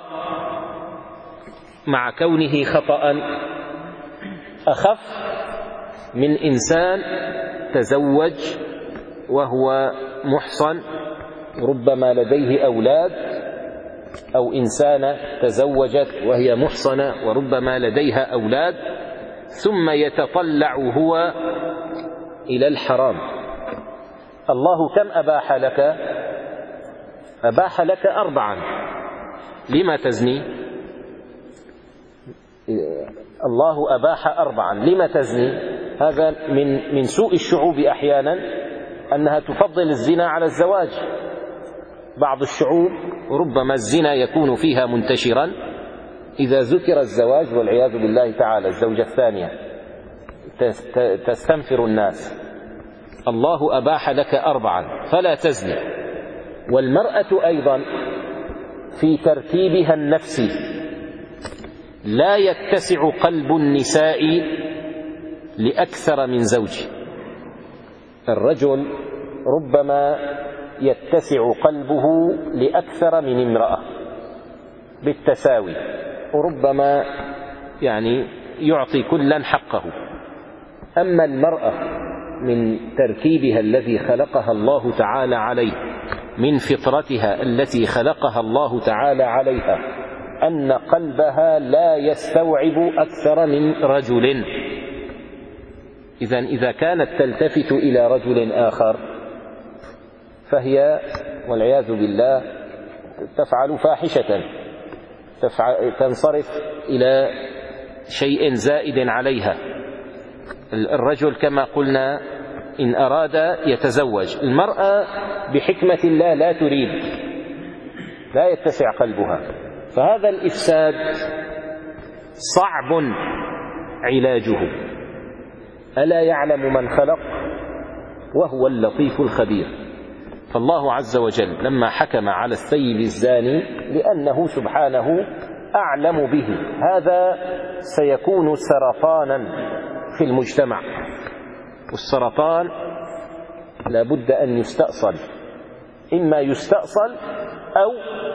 مع كونه خطأ أخف من إنسان تزوج وهو محصن ربما لديه أولاد، أو إنسانة تزوجت وهي محصنة وربما لديها أولاد، ثم يتطلع هو إلى الحرام. الله كم أباح لك؟ أباح لك أربعا، لما تزني؟ الله أباح أربعا، لما تزني؟ هذا من من سوء الشعوب أحيانا أنها تفضل الزنا على الزواج. بعض الشعوب ربما الزنا يكون فيها منتشرا، إذا ذكر الزواج والعياذ بالله تعالى الزوجة الثانية تستنفر الناس. الله أباح لك أربعا فلا تزني. والمرأة أيضا في ترتيبها النفسي لا يتسع قلب النساء لأكثر من زوج. الرجل ربما يتسع قلبه لأكثر من امرأة بالتساوي، وربما يعني يعطي كلا حقه. أما المرأة من تركيبها الذي خلقها الله تعالى عليه، من فطرتها التي خلقها الله تعالى عليها، أن قلبها لا يستوعب أكثر من رجل. إذن إذا كانت تلتفت إلى رجل آخر فهي والعياذ بالله تفعل فاحشة، تنصرف إلى شيء زائد عليها. الرجل كما قلنا إن أراد يتزوج، المرأة بحكمة الله لا تريد، لا يتسع قلبها. فهذا الإفساد صعب علاجه. ألا يعلم من خلق وهو اللطيف الخبير. فالله عز وجل لما حكم على السيد الزاني لأنه سبحانه أعلم به، هذا سيكون سرطانا في المجتمع، والسرطان لا بد أن يستأصل، إما يستأصل أو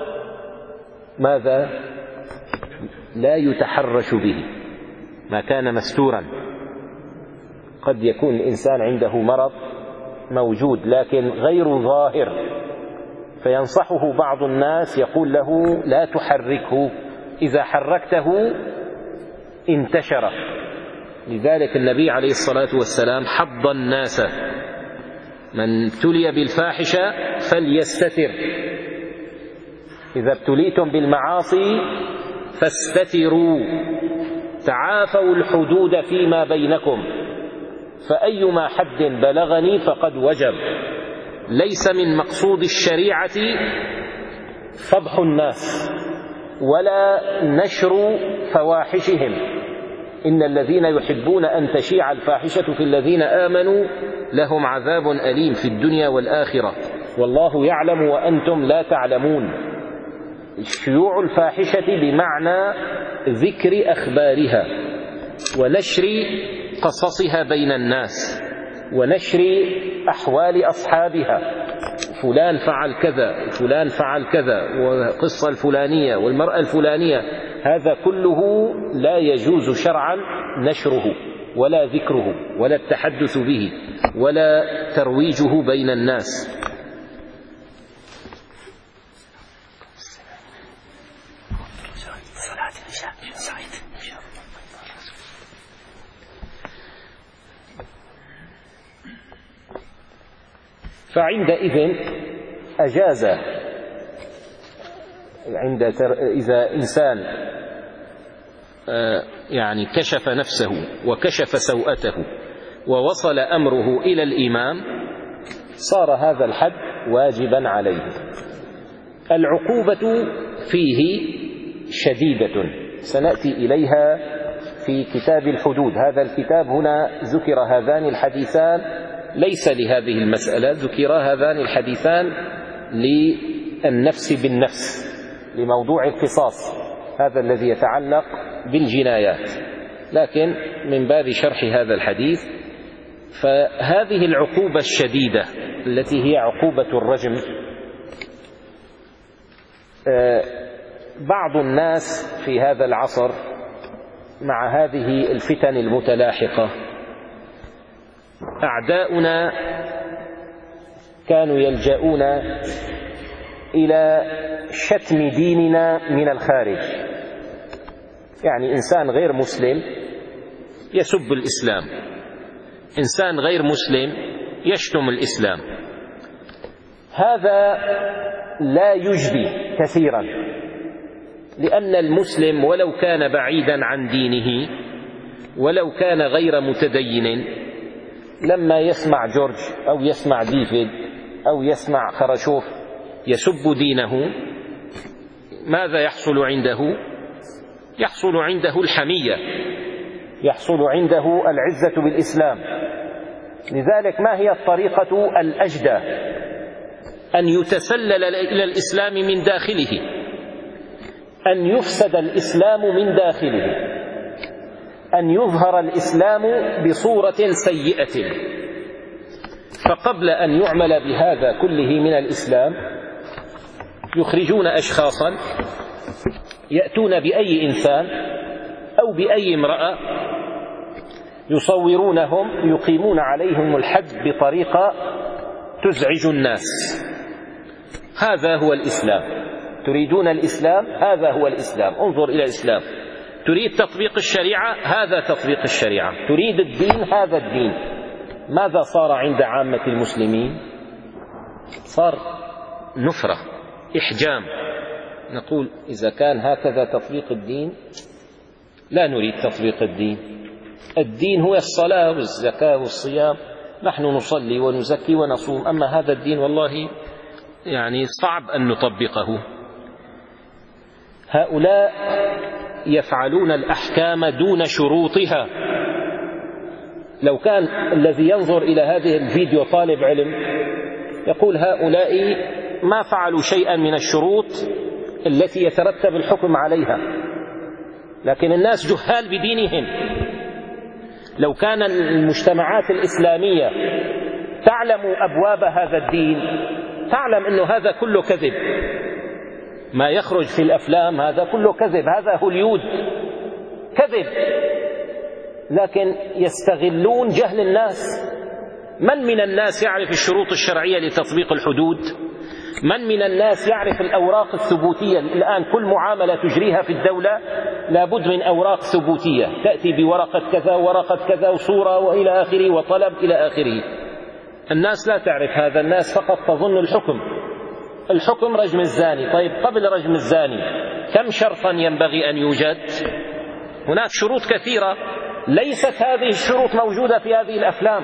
ماذا لا يتحرش به ما كان مستورا. قد يكون الإنسان عنده مرض موجود لكن غير ظاهر، فينصحه بعض الناس يقول له لا تحركه، إذا حركته انتشر. لذلك النبي عليه الصلاة والسلام حض الناس من ابتلي بالفاحشة فليستتر، إذا ابتليتم بالمعاصي فاستتروا، تعافوا الحدود فيما بينكم، فأيما حد بلغني فقد وجب. ليس من مقصود الشريعة فضح الناس ولا نشر فواحشهم، إن الذين يحبون أن تشيع الفاحشة في الذين آمنوا لهم عذاب أليم في الدنيا والآخرة والله يعلم وأنتم لا تعلمون. شيوع الفاحشة بمعنى ذكر أخبارها ونشر قصصها بين الناس ونشر أحوال أصحابها، فلان فعل كذا، فلان فعل كذا، وقصة الفلانية والمرأة الفلانية، هذا كله لا يجوز شرعا نشره ولا ذكره ولا التحدث به ولا ترويجه بين الناس. فعندئذ أجاز عند إذا إنسان يعني كشف نفسه وكشف سوءته ووصل أمره إلى الإمام صار هذا الحد واجبا عليه. العقوبة فيه شديدة سنأتي إليها في كتاب الحدود. هذا الكتاب هنا ذكر هذان الحديثان ليس لهذه المسألة، ذكر هذان الحديثان للنفس بالنفس، لموضوع القصاص، هذا الذي يتعلق بالجنايات. لكن من باب شرح هذا الحديث، فهذه العقوبة الشديدة التي هي عقوبة الرجم، بعض الناس في هذا العصر مع هذه الفتن المتلاحقة، أعداؤنا كانوا يلجؤون إلى شتم ديننا من الخارج. يعني إنسان غير مسلم يسب الإسلام، إنسان غير مسلم يشتم الإسلام. هذا لا يجدي كثيرا، لأن المسلم ولو كان بعيدا عن دينه، ولو كان غير متدين، لما يسمع جورج أو يسمع ديفيد أو يسمع خرشوف يسب دينه، ماذا يحصل عنده؟ يحصل عنده الحمية، يحصل عنده العزة بالإسلام. لذلك ما هي الطريقة الأجدى؟ أن يتسلل إلى الإسلام من داخله، أن يفسد الإسلام من داخله، أن يظهر الإسلام بصورة سيئة. فقبل أن يعمل بهذا كله من الإسلام، يخرجون أشخاصا يأتون بأي إنسان أو بأي امرأة، يصورونهم، يقيمون عليهم الحد بطريقة تزعج الناس. هذا هو الإسلام. تريدون الإسلام؟ هذا هو الإسلام. انظر إلى الإسلام. تريد تطبيق الشريعة؟ هذا تطبيق الشريعة. تريد الدين؟ هذا الدين. ماذا صار عند عامة المسلمين؟ صار نفرة، إحجام. نقول إذا كان هكذا تطبيق الدين، لا نريد تطبيق الدين. الدين هو الصلاة والزكاة والصيام، نحن نصلي ونزكي ونصوم، أما هذا الدين والله يعني صعب أن نطبقه. هؤلاء يفعلون الأحكام دون شروطها. لو كان الذي ينظر إلى هذه الفيديو طالب علم، يقول هؤلاء ما فعلوا شيئا من الشروط التي يترتب الحكم عليها، لكن الناس جهال بدينهم. لو كان المجتمعات الإسلامية تعلم أبواب هذا الدين، تعلم أنه هذا كله كذب، ما يخرج في الأفلام هذا كله كذب، هذا هوليود كذب، لكن يستغلون جهل الناس. من من الناس يعرف الشروط الشرعية لتطبيق الحدود؟ من من الناس يعرف الأوراق الثبوتية؟ الآن كل معاملة تجريها في الدولة لابد من أوراق ثبوتية، تأتي بورقة كذا ورقة كذا وصورة وإلى آخره وطلب إلى آخره. الناس لا تعرف هذا، الناس فقط تظن الحكم الحكم رجم الزاني. طيب قبل رجم الزاني كم شرطا ينبغي أن يوجد؟ هناك شروط كثيرة، ليست هذه الشروط موجودة في هذه الأفلام،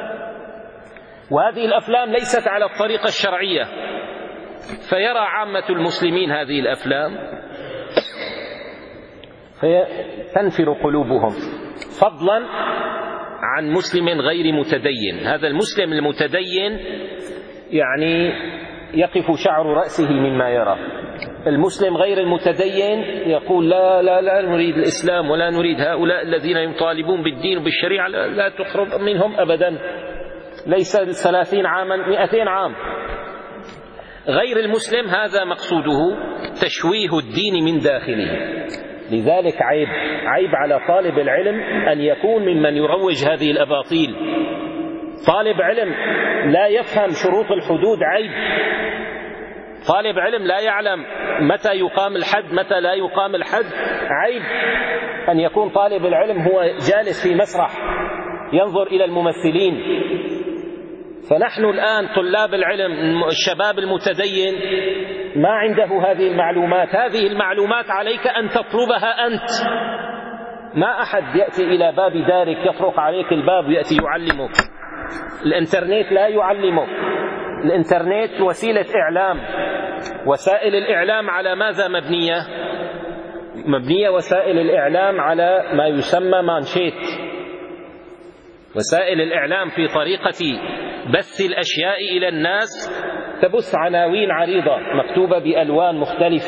وهذه الأفلام ليست على الطريقة الشرعية. فيرى عامة المسلمين هذه الأفلام فتنفر قلوبهم، فضلا عن مسلم غير متدين. هذا المسلم المتدين يعني يقف شعر رأسه مما يرى. المسلم غير المتدين يقول لا لا لا نريد الإسلام ولا نريد هؤلاء الذين يطالبون بالدين وبالشريعة، لا, لا تقرب منهم أبدا، ليس ثلاثين عاما مئتين عام. غير المسلم هذا مقصوده تشويه الدين من داخله. لذلك عيب عيب على طالب العلم أن يكون ممن يروج هذه الأباطيل. طالب علم لا يفهم شروط الحدود عيب. طالب علم لا يعلم متى يقام الحد متى لا يقام الحد عيب. أن يكون طالب العلم هو جالس في مسرح ينظر إلى الممثلين. فنحن الآن طلاب العلم، الشباب المتدين ما عنده هذه المعلومات. هذه المعلومات عليك أن تطلبها أنت. ما أحد يأتي إلى باب دارك يطرق عليك الباب ويأتي يعلمك. الإنترنت لا يعلمك. الإنترنت وسيلة إعلام. وسائل الإعلام على ماذا مبنية؟ مبنية وسائل الإعلام على ما يسمى مانشيت. وسائل الإعلام في طريقة بث الأشياء إلى الناس تبث عناوين عريضة مكتوبة بألوان مختلفة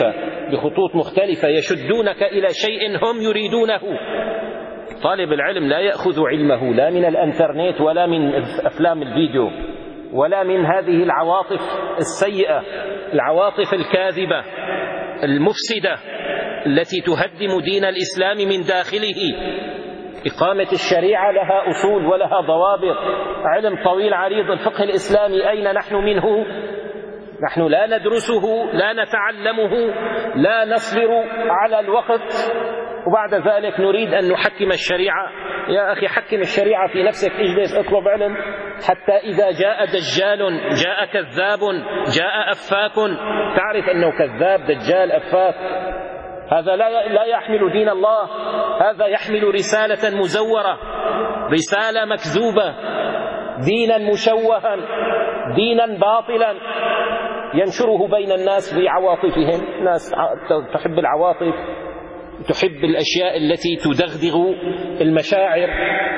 بخطوط مختلفة يشدونك إلى شيء هم يريدونه. طالب العلم لا يأخذ علمه لا من الانترنت ولا من أفلام الفيديو ولا من هذه العواطف السيئة، العواطف الكاذبة المفسدة التي تهدم دين الإسلام من داخله. إقامة الشريعة لها أصول ولها ضوابط، علم طويل عريض. الفقه الإسلامي أين نحن منه؟ نحن لا ندرسه، لا نتعلمه، لا نصبر على الوقت، وبعد ذلك نريد أن نحكم الشريعة. يا أخي حكم الشريعة في نفسك، اجلس اطلب علم، حتى إذا جاء دجال، جاء كذاب، جاء أفاك، تعرف أنه كذاب دجال أفاك. هذا لا لا يحمل دين الله، هذا يحمل رسالة مزورة، رسالة مكذوبة، دينا مشوها، دينا باطلا ينشره بين الناس بعواطفهم. ناس تحب العواطف، تحب الأشياء التي تدغدغ المشاعر.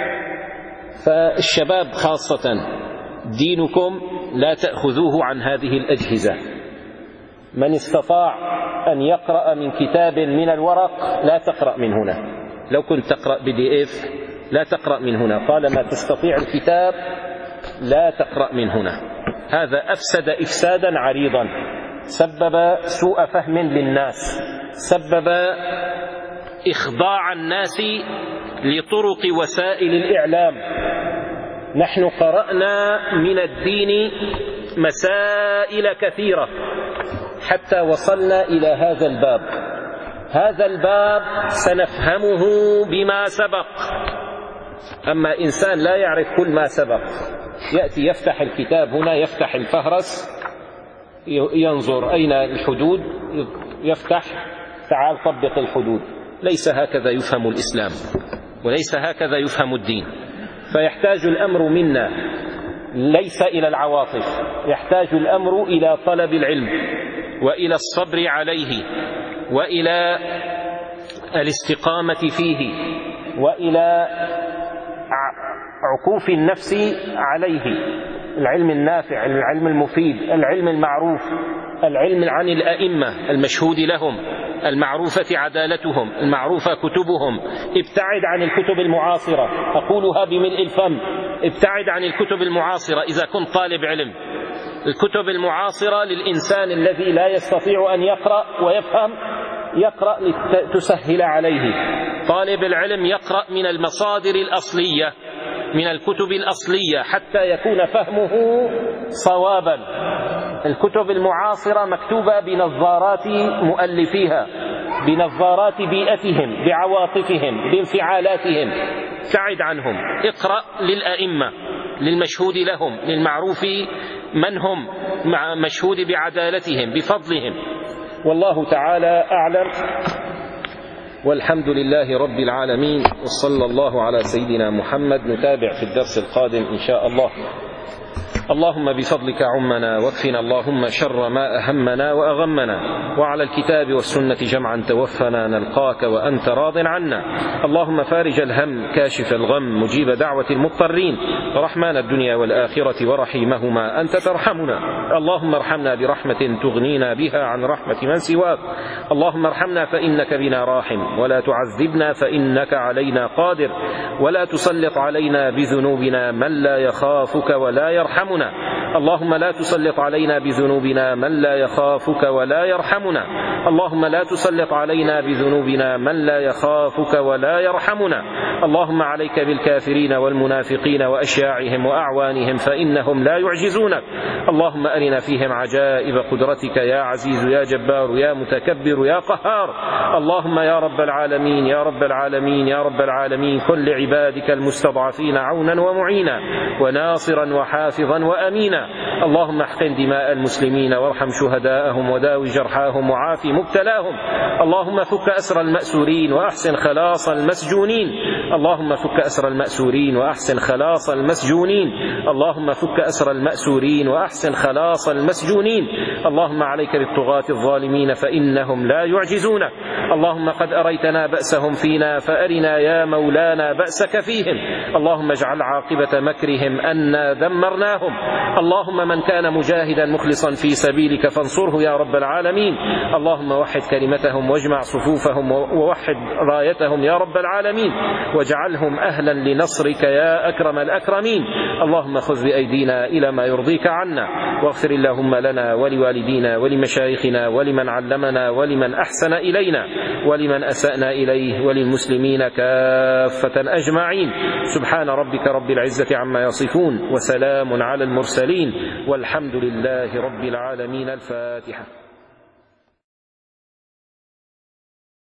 فالشباب خاصة دينكم لا تأخذوه عن هذه الأجهزة. من استطاع أن يقرأ من كتاب من الورق لا تقرأ من هنا. لو كنت تقرأ بي دي إف لا تقرأ من هنا. طالما تستطيع الكتاب لا تقرأ من هنا. هذا أفسد إفسادا عريضا، سبب سوء فهم للناس، سبب إخضاع الناس لطرق وسائل الإعلام. نحن قرأنا من الدين مسائل كثيرة حتى وصلنا إلى هذا الباب. هذا الباب سنفهمه بما سبق. أما إنسان لا يعرف كل ما سبق، يأتي يفتح الكتاب هنا، يفتح الفهرس، ينظر أين الحدود، يفتح تعال طبق الحدود. ليس هكذا يفهم الإسلام، وليس هكذا يفهم الدين. فيحتاج الأمر منا ليس إلى العواطف، يحتاج الأمر إلى طلب العلم وإلى الصبر عليه وإلى الاستقامة فيه وإلى عكوف النفس عليه. العلم النافع، العلم المفيد، العلم المعروف، العلم عن الأئمة المشهود لهم، المعروفة عدالتهم، المعروفة كتبهم. ابتعد عن الكتب المعاصرة، أقولها بملء الفم، ابتعد عن الكتب المعاصرة إذا كنت طالب علم. الكتب المعاصرة للإنسان الذي لا يستطيع أن يقرأ ويفهم، يقرأ لتسهل عليه. طالب العلم يقرأ من المصادر الأصلية، من الكتب الأصلية، حتى يكون فهمه صوابا. الكتب المعاصرة مكتوبة بنظارات مؤلفيها، بنظارات بيئتهم، بعواطفهم، بانفعالاتهم. ابتعد عنهم، اقرأ للأئمة، للمشهود لهم، للمعروف من هم، مع مشهود بعدالتهم، بفضلهم. والله تعالى أعلم، والحمد لله رب العالمين، وصلى الله على سيدنا محمد. نتابع في الدرس القادم إن شاء الله. اللهم بفضلك عمنا، واكفنا اللهم شر ما أهمنا وأغمنا، وعلى الكتاب والسنة جمعا توفنا نلقاك وأنت راض عنا. اللهم فارج الهم، كاشف الغم، مجيب دعوة المضطرين، رحمن الدنيا والآخرة ورحيمهما، أنت ترحمنا. اللهم ارحمنا برحمة تغنينا بها عن رحمة من سواك. اللهم ارحمنا فإنك بنا راحم، ولا تعذبنا فإنك علينا قادر، ولا تسلط علينا بذنوبنا من لا يخافك ولا يرحمنا. اللهم لا تسلط علينا بذنوبنا من لا يخافك ولا يرحمنا. اللهم لا تسلط علينا بذنوبنا من لا يخافك ولا يرحمنا. اللهم عليك بالكافرين والمنافقين وأشياعهم وأعوانهم، فإنهم لا يعجزونك. اللهم أرنا فيهم عجائب قدرتك يا عزيز يا جبار يا متكبر يا قهار. اللهم يا رب العالمين يا رب العالمين يا رب العالمين، كن لعبادك المستضعفين عونا ومعينا وناصرا وحافظا وأمينا. اللهم احقن دماء المسلمين، وارحم شهداءهم، وداوي جرحاهم، وعاف مبتلاهم. اللهم فك أسر المأسورين وأحسن خلاص المسجونين. اللهم فك أسر المأسورين وأحسن خلاص المسجونين. اللهم فك أسر المأسورين وأحسن خلاص المسجونين. اللهم عليك بالطغاة الظالمين، فإنهم لا يعجزونك. اللهم قد أريتنا بأسهم فينا، فأرنا يا مولانا بأسك فيهم. اللهم اجعل عاقبة مكرهم أنا دمرناهم. اللهم من كان مجاهدا مخلصا في سبيلك فانصره يا رب العالمين. اللهم وحد كلمتهم واجمع صفوفهم ووحد رايتهم يا رب العالمين، واجعلهم أهلا لنصرك يا أكرم الأكرمين. اللهم خذ بأيدينا إلى ما يرضيك عنا، واغفر اللهم لنا ولوالدينا ولمشايخنا ولمن علمنا ولمن أحسن إلينا ولمن أسأنا إليه وللمسلمين كافة أجمعين. سبحان ربك رب العزة عما يصفون، وسلام على المرسلين، والحمد لله رب العالمين. الفاتحة.